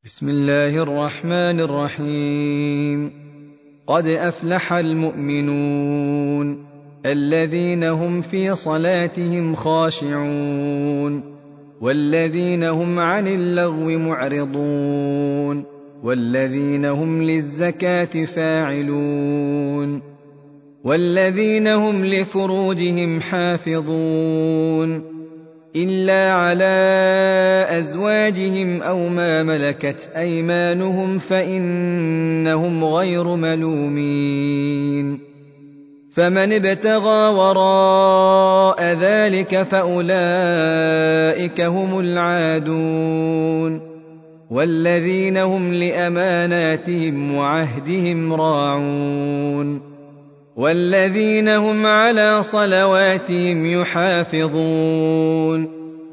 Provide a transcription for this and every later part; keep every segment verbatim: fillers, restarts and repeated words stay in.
بسم الله الرحمن الرحيم. قد أفلح المؤمنون الذين هم في صلاتهم خاشعون والذين هم عن اللغو معرضون والذين هم للزكاة فاعلون والذين هم لفروجهم حافظون إلا على أزواجهم أو ما ملكت أيمانهم فإنهم غير ملومين. فمن ابتغى وراء ذلك فأولئك هم العادون والذين هم لأماناتهم وعهدهم راعون والذين هم على صلواتهم يحافظون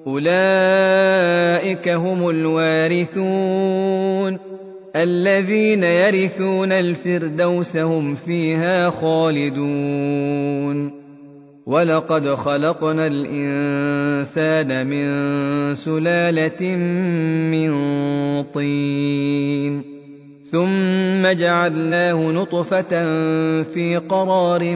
أولئك هم الوارثون الذين يرثون الفردوس هم فيها خالدون. ولقد خلقنا الإنسان من سلالة من طين ثم جعلناه نطفة في قرار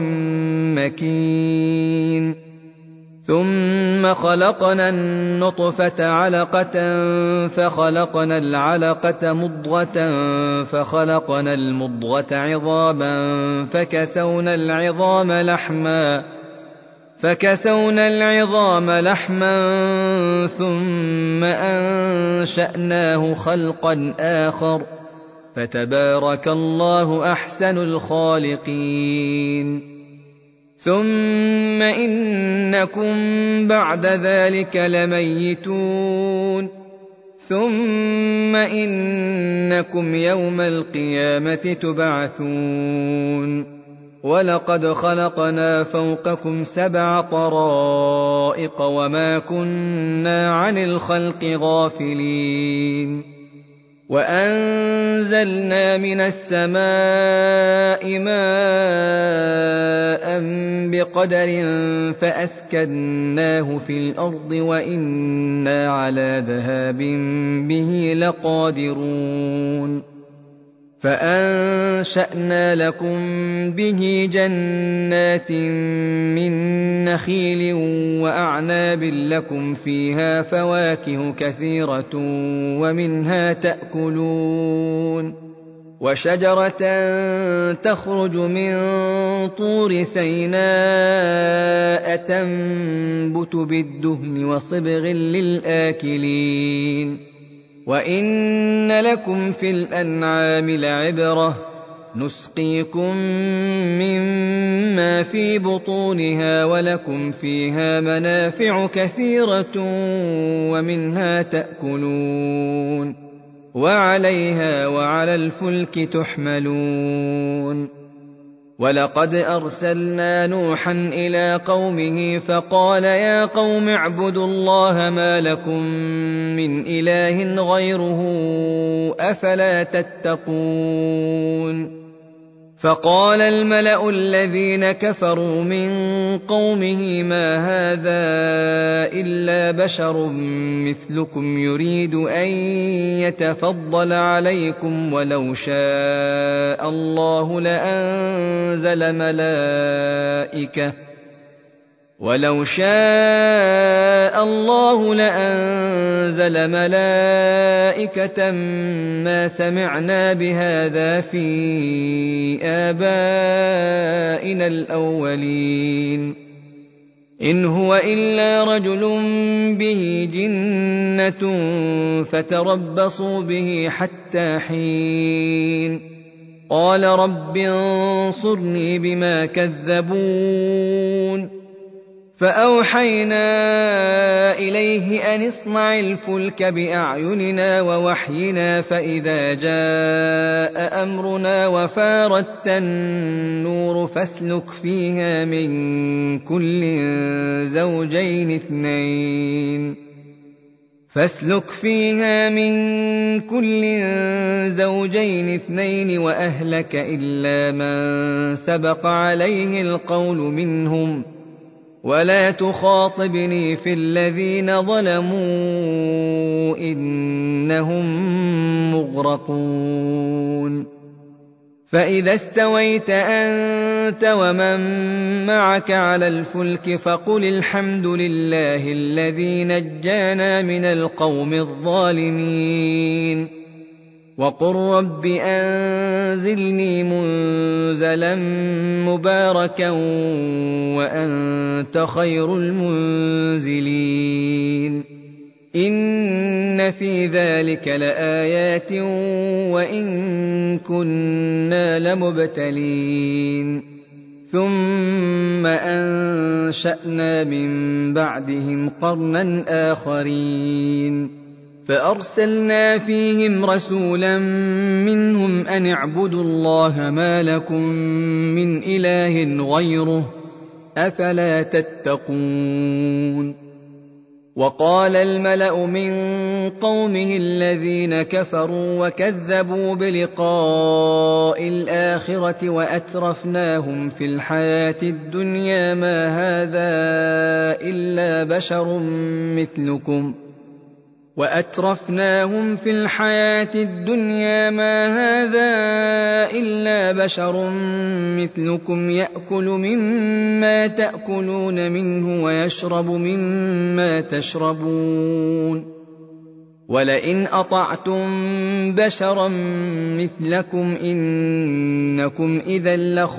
مكين ثم خلقنا النطفة علقة فخلقنا العلقة مضغة فخلقنا المضغة عظاما فكسونا العظام لحما فكسونا العظام لحما ثم أنشأناه خلقا آخر فتبارك الله أحسن الخالقين. ثم إنكم بعد ذلك لميتون ثم إنكم يوم القيامة تبعثون. ولقد خلقنا فوقكم سبع طرائق وما كنا عن الخلق غافلين. وأنزلنا من السماء ماء بقدر فأسكناه في الأرض وإنا على ذهاب به لقادرون. فأنشأنا لكم به جنات من نخيل وأعناب لكم فيها فواكه كثيرة ومنها تأكلون وشجرة تخرج من طور سيناء تنبت بالدهن وصبغ للآكلين. وإن لكم في الأنعام لعبرة نسقيكم مما في بطونها ولكم فيها منافع كثيرة ومنها تأكلون وعليها وعلى الفلك تحملون. ولقد أرسلنا نوحا إلى قومه فقال يا قوم اعبدوا الله ما لكم من إله غيره أفلا تتقون. فقال الملأ الذين كفروا من قومه ما هذا إلا بشر مثلكم يريد أن يتفضل عليكم ولو شاء الله لأنزل ملائكة ولو شاء الله لأنزل ملائكة ما سمعنا بهذا في آبائنا الأولين إن هو إلا رجل به جنة فتربصوا به حتى حين. قال رب انصرني بما كذبون. فأوحينا إليه أن اصنع الفلك بأعيننا ووحينا فإذا جاء أمرنا وفارت النور فاسلك فيها من كل زوجين اثنين فاسلك فيها من كل زوجين اثنين وأهلك إلا من سبق عليه القول منهم ولا تخاطبني في الذين ظلموا إنهم مغرقون فإذا استويت أنت ومن معك على الفلك فقل الحمد لله الذي نجانا من القوم الظالمين وقل رب أنزلني منزلا مباركا وأنت خير المنزلين إن في ذلك لآيات وإن كنا لمبتلين ثم أنشأنا من بعدهم قرنا آخرين فأرسلنا فيهم رسولا منهم أن اعبدوا الله ما لكم من إله غيره أفلا تتقون وقال الملأ من قومه الذين كفروا وكذبوا بلقاء الآخرة وأترفناهم في الحياة الدنيا ما هذا إلا بشر مثلكم وأترفناهم في الحياة الدنيا ما هذا إلا بشر مثلكم يأكل مما تأكلون منه ويشرب مما تشربون ولئن أطعتم بشرا مثلكم إنكم إذا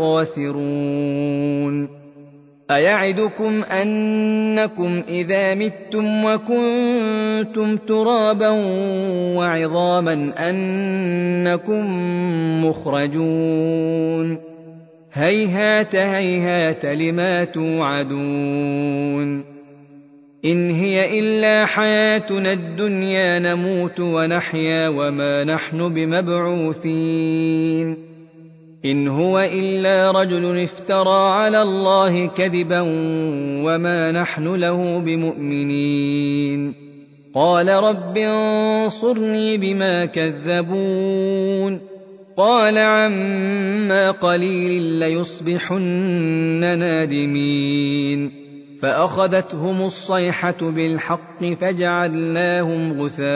لخاسرون أيعدكم أنكم إذا متم وكنتم ترابا وعظاما أنكم مخرجون هيهات هيهات لما توعدون إن هي إلا حياتنا الدنيا نموت ونحيا وما نحن بمبعوثين إن هو إلا رجل افترى على الله كذبا وما نحن له بمؤمنين قال رب انصرني بما كذبون قال عما قليل ليصبحن نادمين فأخذتهم الصيحة بالحق فجعلناهم غثاء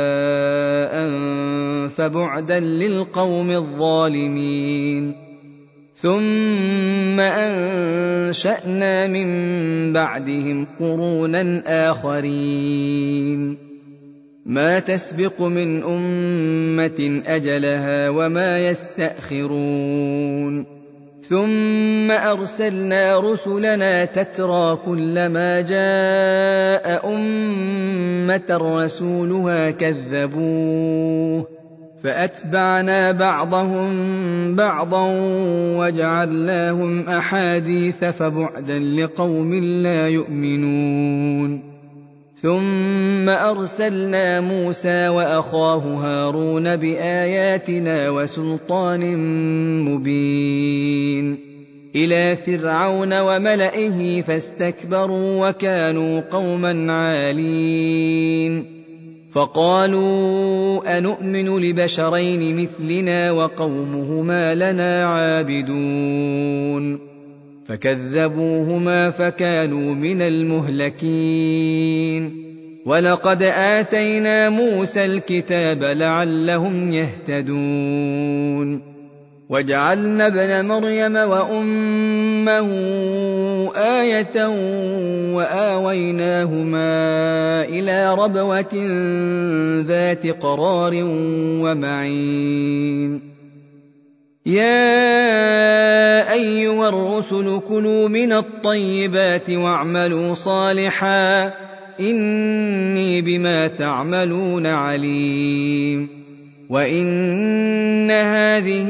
فبعدا للقوم الظالمين ثم أنشأنا من بعدهم قرونا آخرين ما تسبق من أمة أجلها وما يستأخرون ثم أرسلنا رسلنا تترى كلما جاء أمة رسولها كذبوه فأتبعنا بعضهم بعضا وجعلناهم أحاديث فبعدا لقوم لا يؤمنون ثم أرسلنا موسى وأخاه هارون بآياتنا وسلطان مبين إلى فرعون وملئه فاستكبروا وكانوا قوما عالين فقالوا أنؤمن لبشرين مثلنا وقومهما لنا عابدون فكذبوهما فكانوا من المهلكين ولقد آتينا موسى الكتاب لعلهم يهتدون وجعلنا ابن مريم وأمه آية وآويناهما إلى ربوة ذات قرار ومعين يا أيها الرسل كلوا من الطيبات واعملوا صالحا إني بما تعملون عليم وإن هذه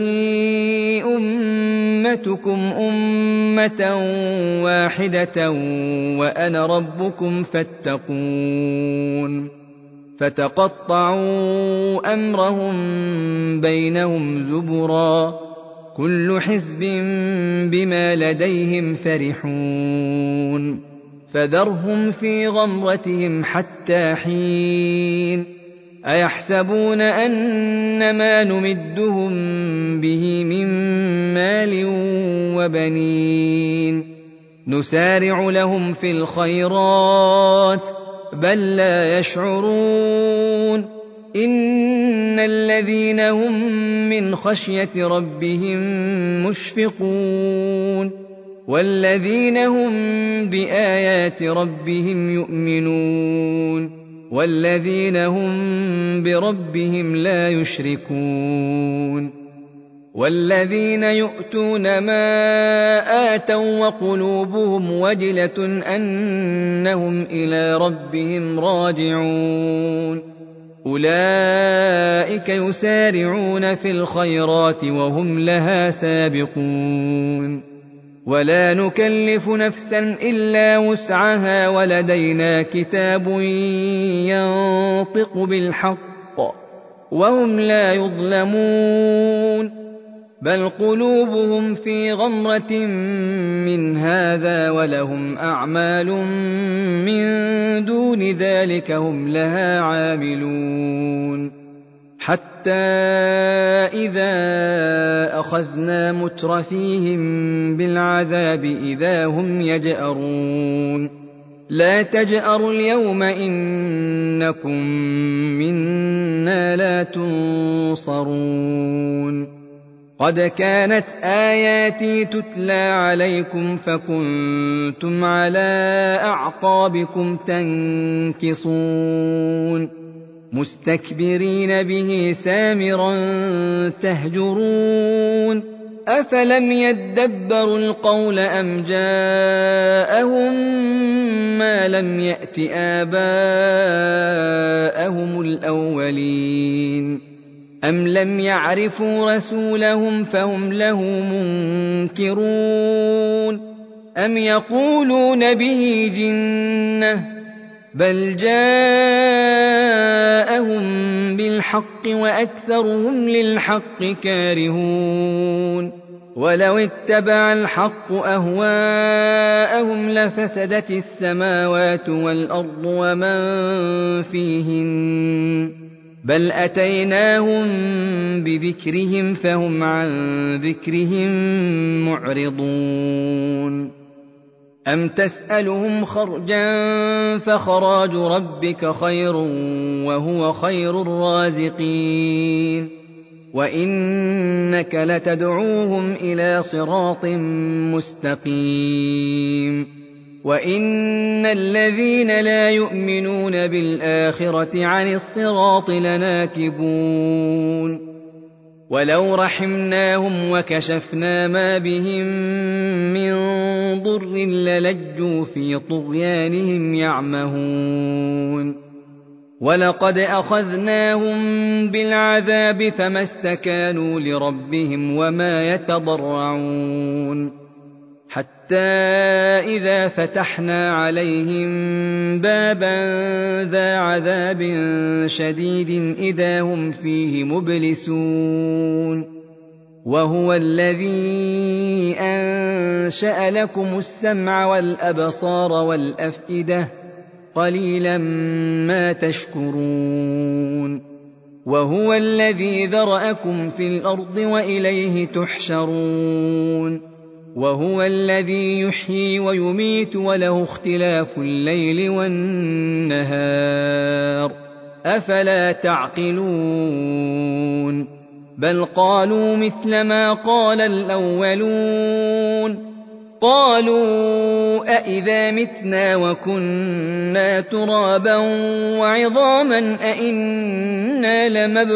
أمتكم أمة واحدة وأنا ربكم فاتقون فتقطعوا أمرهم بينهم زبرا كل حزب بما لديهم فرحون فذرهم في غمرتهم حتى حين أيحسبون أن ما نمدهم به من مال وبنين نسارع لهم في الخيرات بل لا يشعرون إن الذين هم من خشية ربهم مشفقون والذين هم بآيات ربهم يؤمنون والذين هم بربهم لا يشركون والذين يؤتون ما آتوا وقلوبهم وجلة أنهم إلى ربهم راجعون أولئك يسارعون في الخيرات وهم لها سابقون ولا نكلف نفسا إلا وسعها ولدينا كتاب ينطق بالحق وهم لا يظلمون بل قلوبهم في غمرة من هذا ولهم أعمال من دون ذلك هم لها عاملون حتى إذا أخذنا مترفيهم بالعذاب إذا هم يجأرون لا تجأروا اليوم إنكم منا لا تنصرون قد كانت آياتي تتلى عليكم فكنتم على أعقابكم تنكصون مستكبرين به سامرا تهجرون أفلم يدبروا القول أم جاءهم ما لم يأت آباءهم الأولين أم لم يعرفوا رسولهم فهم له منكرون أم يقولون به جنة بل جاءهم بالحق وأكثرهم للحق كارهون ولو اتبع الحق أهواءهم لفسدت السماوات والأرض ومن فيهن بل أتيناهم بذكرهم فهم عن ذكرهم معرضون أم تسألهم خرجا فخراج ربك خير وهو خير الرازقين وإنك لتدعوهم إلى صراط مستقيم وإن الذين لا يؤمنون بالآخرة عن الصراط لناكبون ولو رحمناهم وكشفنا ما بهم من ضر للجوا في طغيانهم يعمهون ولقد أخذناهم بالعذاب فما استكانوا لربهم وما يتضرعون حتى إذا فتحنا عليهم بابا ذا عذاب شديد إذا هم فيه مبلسون وهو الذي أنشأ لكم السمع والأبصار والأفئدة قليلا ما تشكرون وهو الذي ذرأكم في الأرض وإليه تحشرون وهو الذي يحيي ويميت وله اختلاف الليل والنهار أفلا تعقلون بل قالوا مثل ما قال الأولون قالوا أئذا متنا وكنا ترابا وعظاما أئنا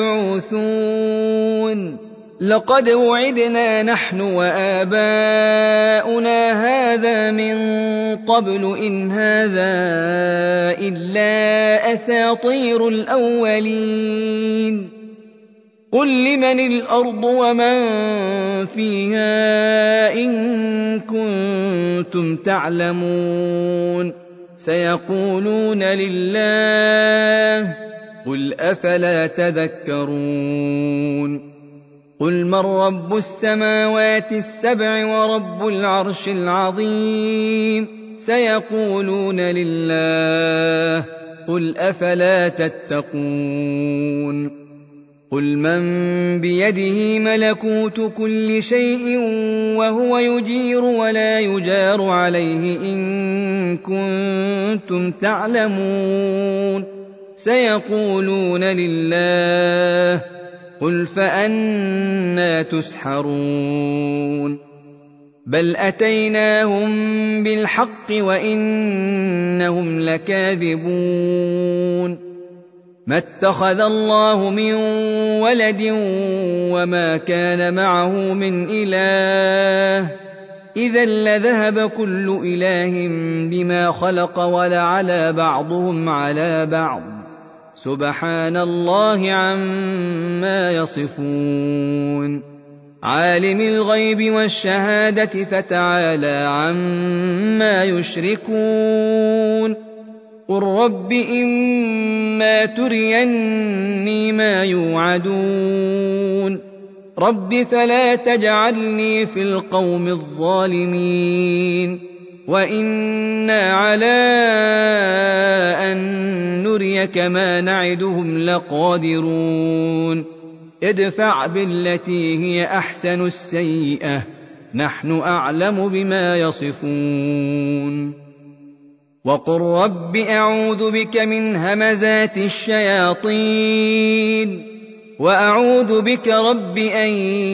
لمبعوثون لقد وعدنا نحن وآباؤنا هذا من قبل إن هذا إلا أساطير الأولين قل لمن الأرض ومن فيها إن كنتم تعلمون سيقولون لله قل أفلا تذكرون قل من رب السماوات السبع ورب العرش العظيم سيقولون لله قل أفلا تتقون قل من بيده ملكوت كل شيء وهو يجير ولا يجار عليه إن كنتم تعلمون سيقولون لله قل فأنى تسحرون بل أتيناهم بالحق وإنهم لكاذبون ما اتخذ الله من ولد وما كان معه من إله إذا لذهب كل إله بما خلق ولعلى بعضهم على بعض سبحان الله عما يصفون عالم الغيب والشهادة فتعالى عما يشركون قل رب إما تريني ما يوعدون رب فلا تجعلني في القوم الظالمين وإنا على أن نريك ما نعدهم لقادرون ادفع بالتي هي أحسن السيئة نحن أعلم بما يصفون وقل رب أعوذ بك من همزات الشياطين وأعوذ بك رب أن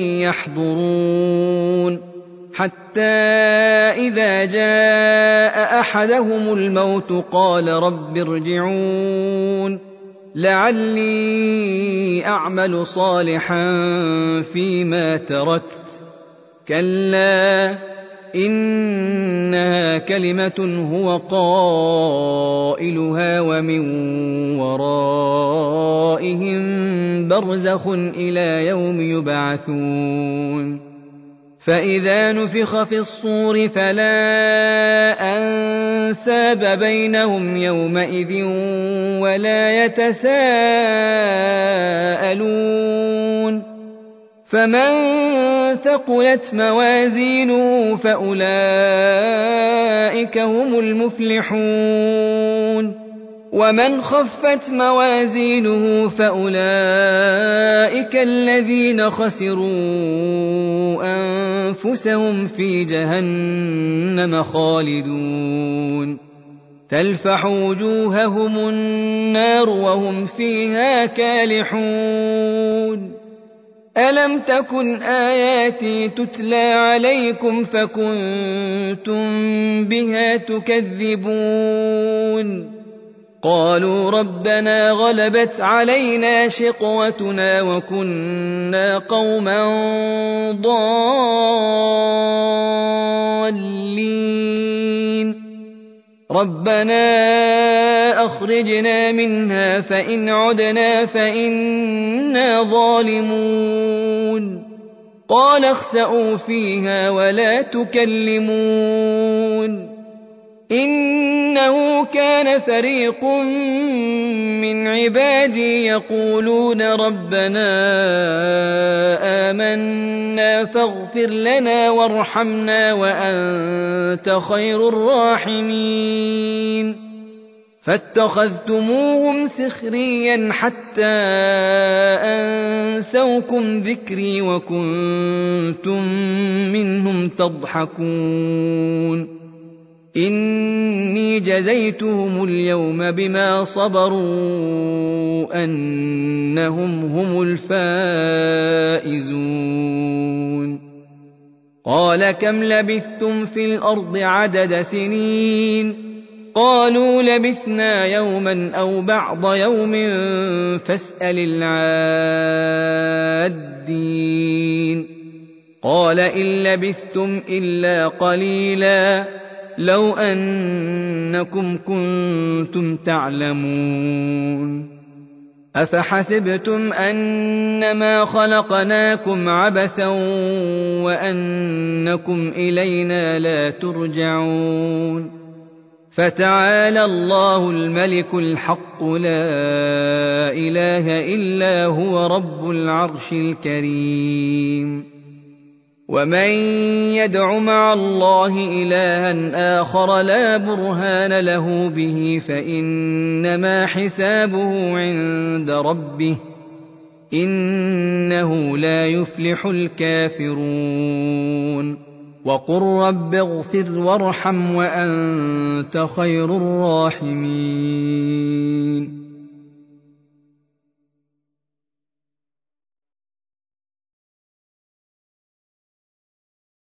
يحضرون حتى إذا جاء أحدهم الموت قال رب ارجعون لعلي أعمل صالحا فيما تركت كلا إنها كلمة هو قائلها ومن ورائهم برزخ إلى يوم يبعثون فإذا نفخ في الصور فلا أنساب بينهم يومئذ ولا يتساءلون فمن ثقلت موازينه فأولئك هم المفلحون ومن خفت موازينه فأولئك الذين خسروا أنفسهم في جهنم خالدون تلفح وجوههم النار وهم فيها كالحون ألم تكن آياتي تتلى عليكم فكنتم بها تكذبون قالوا ربنا غلبت علينا شقوتنا وكنا قوما ضالين ربنا أخرجنا منها فإن عدنا فإنا ظالمون قال اخسئوا فيها ولا تكلمون إنه كان فريق من عبادي يقولون ربنا آمنا فاغفر لنا وارحمنا وأنت خير الراحمين فاتخذتموهم سخريا حتى أنسوكم ذكري وكنتم منهم تضحكون إني جزيتهم اليوم بما صبروا أنهم هم الفائزون قال كم لبثتم في الأرض عدد سنين قالوا لبثنا يوما أو بعض يوم فاسأل العادين قال إن لبثتم إلا قليلا لو أنكم كنتم تعلمون أفحسبتم أنما خلقناكم عبثا وأنكم إلينا لا ترجعون فتعالى الله الملك الحق لا إله إلا هو رب العرش الكريم ومن يدع مع الله إلها آخر لا برهان له به فإنما حسابه عند ربه إنه لا يفلح الكافرون وقل رب اغفر وارحم وأنت خير الراحمين